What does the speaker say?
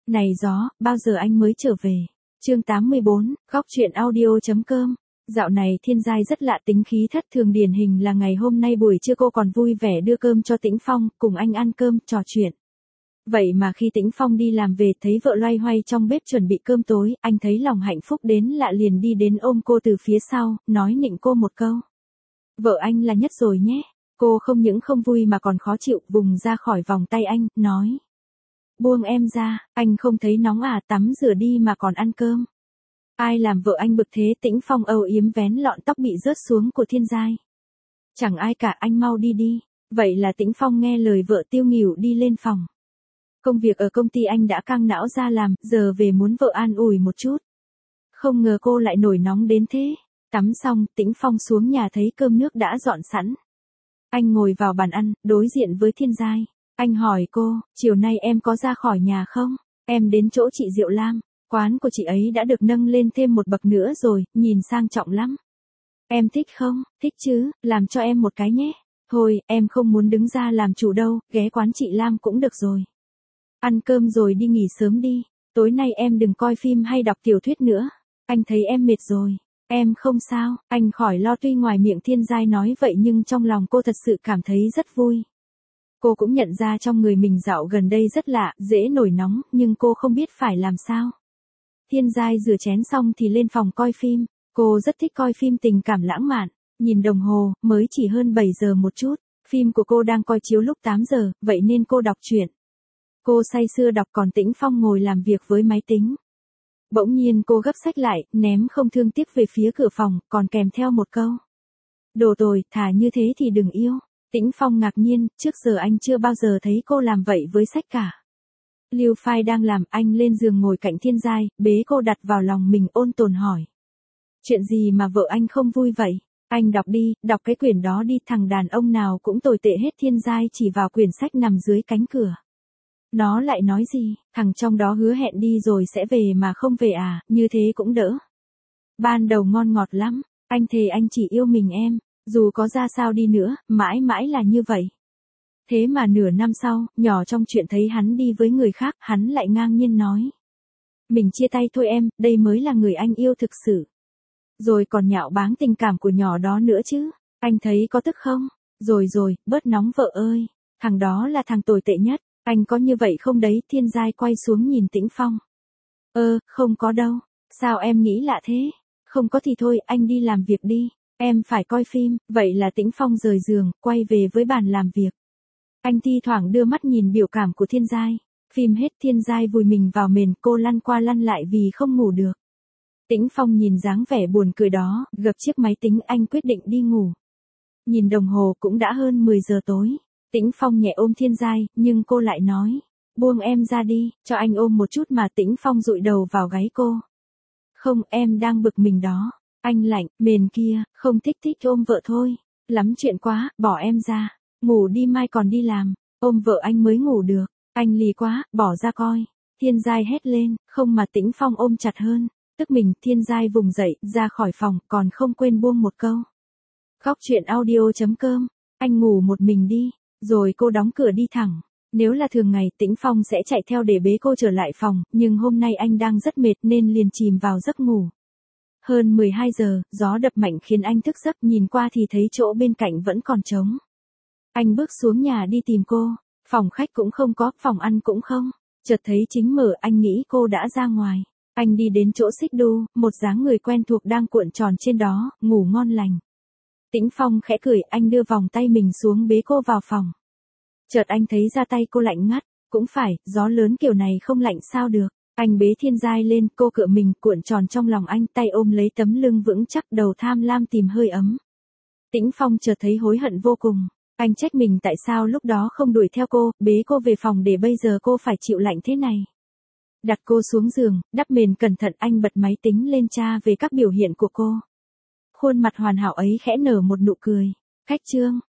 Này gió, bao giờ anh mới trở về? Chương 84, góc truyện audio.com. Dạo này Thiên Giai rất lạ, tính khí thất thường, điển hình là ngày hôm nay buổi trưa cô còn vui vẻ đưa cơm cho Tĩnh Phong, cùng anh ăn cơm, trò chuyện. Vậy mà khi Tĩnh Phong đi làm về thấy vợ loay hoay trong bếp chuẩn bị cơm tối, anh thấy lòng hạnh phúc đến lạ, liền đi đến ôm cô từ phía sau, nói nịnh cô một câu. Vợ anh là nhất rồi nhé. Cô không những không vui mà còn khó chịu, vùng ra khỏi vòng tay anh, nói. Buông em ra, anh không thấy nóng à, tắm rửa đi mà còn ăn cơm. Ai làm vợ anh bực thế? Tĩnh Phong âu yếm vén lọn tóc bị rớt xuống của Thiên Giai. Chẳng ai cả, anh mau đi đi. Vậy là Tĩnh Phong nghe lời vợ tiêu nghỉu đi lên phòng. Công việc ở công ty anh đã căng não ra làm, giờ về muốn vợ an ủi một chút. Không ngờ cô lại nổi nóng đến thế. Tắm xong, Tĩnh Phong xuống nhà thấy cơm nước đã dọn sẵn. Anh ngồi vào bàn ăn, đối diện với Thiên Giai. Anh hỏi cô, chiều nay em có ra khỏi nhà không? Em đến chỗ chị Diệu Lam. Quán của chị ấy đã được nâng lên thêm một bậc nữa rồi, nhìn sang trọng lắm. Em thích không? Thích chứ, làm cho em một cái nhé. Thôi, em không muốn đứng ra làm chủ đâu, ghé quán chị Lam cũng được rồi. Ăn cơm rồi đi nghỉ sớm đi. Tối nay em đừng coi phim hay đọc tiểu thuyết nữa. Anh thấy em mệt rồi. Em không sao, anh khỏi lo. Tuy ngoài miệng Thiên Giai nói vậy nhưng trong lòng cô thật sự cảm thấy rất vui. Cô cũng nhận ra trong người mình dạo gần đây rất lạ, dễ nổi nóng, nhưng cô không biết phải làm sao. Thiên Giai rửa chén xong thì lên phòng coi phim. Cô rất thích coi phim tình cảm lãng mạn. Nhìn đồng hồ, mới chỉ hơn 7 giờ một chút. Phim của cô đang coi chiếu lúc 8 giờ, vậy nên cô đọc truyện. Cô say sưa đọc còn Tĩnh Phong ngồi làm việc với máy tính. Bỗng nhiên cô gấp sách lại, ném không thương tiếc về phía cửa phòng, còn kèm theo một câu. Đồ tồi, thà như thế thì đừng yêu. Tĩnh Phong ngạc nhiên, trước giờ anh chưa bao giờ thấy cô làm vậy với sách cả. Lưu Phai đang làm, anh lên giường ngồi cạnh Thiên Giai, bế cô đặt vào lòng mình, ôn tồn hỏi. Chuyện gì mà vợ anh không vui vậy? Anh đọc đi, đọc cái quyển đó đi, thằng đàn ông nào cũng tồi tệ hết. Thiên Giai chỉ vào quyển sách nằm dưới cánh cửa. Nó lại nói gì, thằng trong đó hứa hẹn đi rồi sẽ về mà không về à, như thế cũng đỡ. Ban đầu ngon ngọt lắm, anh thề anh chỉ yêu mình em, dù có ra sao đi nữa, mãi mãi là như vậy. Thế mà nửa năm sau, nhỏ trong chuyện thấy hắn đi với người khác, hắn lại ngang nhiên nói. Mình chia tay thôi em, đây mới là người anh yêu thực sự. Rồi còn nhạo báng tình cảm của nhỏ đó nữa chứ, anh thấy có tức không? Rồi, bớt nóng vợ ơi, thằng đó là thằng tồi tệ nhất. Anh có như vậy không đấy? Thiên Giai quay xuống nhìn Tĩnh Phong. Không có đâu. Sao em nghĩ lạ thế? Không có thì thôi, anh đi làm việc đi. Em phải coi phim. Vậy là Tĩnh Phong rời giường, quay về với bàn làm việc. Anh thi thoảng đưa mắt nhìn biểu cảm của Thiên Giai. Phim hết, Thiên Giai vùi mình vào mền, cô lăn qua lăn lại vì không ngủ được. Tĩnh Phong nhìn dáng vẻ buồn cười đó, gập chiếc máy tính, anh quyết định đi ngủ. Nhìn đồng hồ cũng đã hơn 10 giờ tối. Tĩnh Phong nhẹ ôm Thiên Giai, nhưng cô lại nói. Buông em ra đi, cho anh ôm một chút mà. Tĩnh Phong dụi đầu vào gáy cô. Không, em đang bực mình đó. Anh lạnh, mền kia, không thích ôm vợ thôi. Lắm chuyện quá, bỏ em ra. Ngủ đi, mai còn đi làm. Ôm vợ anh mới ngủ được. Anh lì quá, bỏ ra coi. Thiên Giai hét lên, không mà Tĩnh Phong ôm chặt hơn. Tức mình, Thiên Giai vùng dậy, ra khỏi phòng, còn không quên buông một câu. Góc truyện audio.com. Anh ngủ một mình đi. Rồi cô đóng cửa đi thẳng. Nếu là thường ngày, Tĩnh Phong sẽ chạy theo để bế cô trở lại phòng, nhưng hôm nay anh đang rất mệt nên liền chìm vào giấc ngủ. Hơn 12 giờ, gió đập mạnh khiến anh thức giấc, nhìn qua thì thấy chỗ bên cạnh vẫn còn trống. Anh bước xuống nhà đi tìm cô, phòng khách cũng không có, phòng ăn cũng không. Chợt thấy chính mở, anh nghĩ cô đã ra ngoài. Anh đi đến chỗ xích đu, một dáng người quen thuộc đang cuộn tròn trên đó, ngủ ngon lành. Tĩnh Phong khẽ cười, anh đưa vòng tay mình xuống bế cô vào phòng. Chợt anh thấy da tay cô lạnh ngắt, cũng phải, gió lớn kiểu này không lạnh sao được. Anh bế Thiên Giai lên, cô cựa mình, cuộn tròn trong lòng anh, tay ôm lấy tấm lưng vững chắc, đầu tham lam tìm hơi ấm. Tĩnh Phong chợt thấy hối hận vô cùng. Anh trách mình tại sao lúc đó không đuổi theo cô, bế cô về phòng để bây giờ cô phải chịu lạnh thế này. Đặt cô xuống giường, đắp mền cẩn thận, anh bật máy tính lên tra về các biểu hiện của cô. Khuôn mặt hoàn hảo ấy khẽ nở một nụ cười. Khách trương,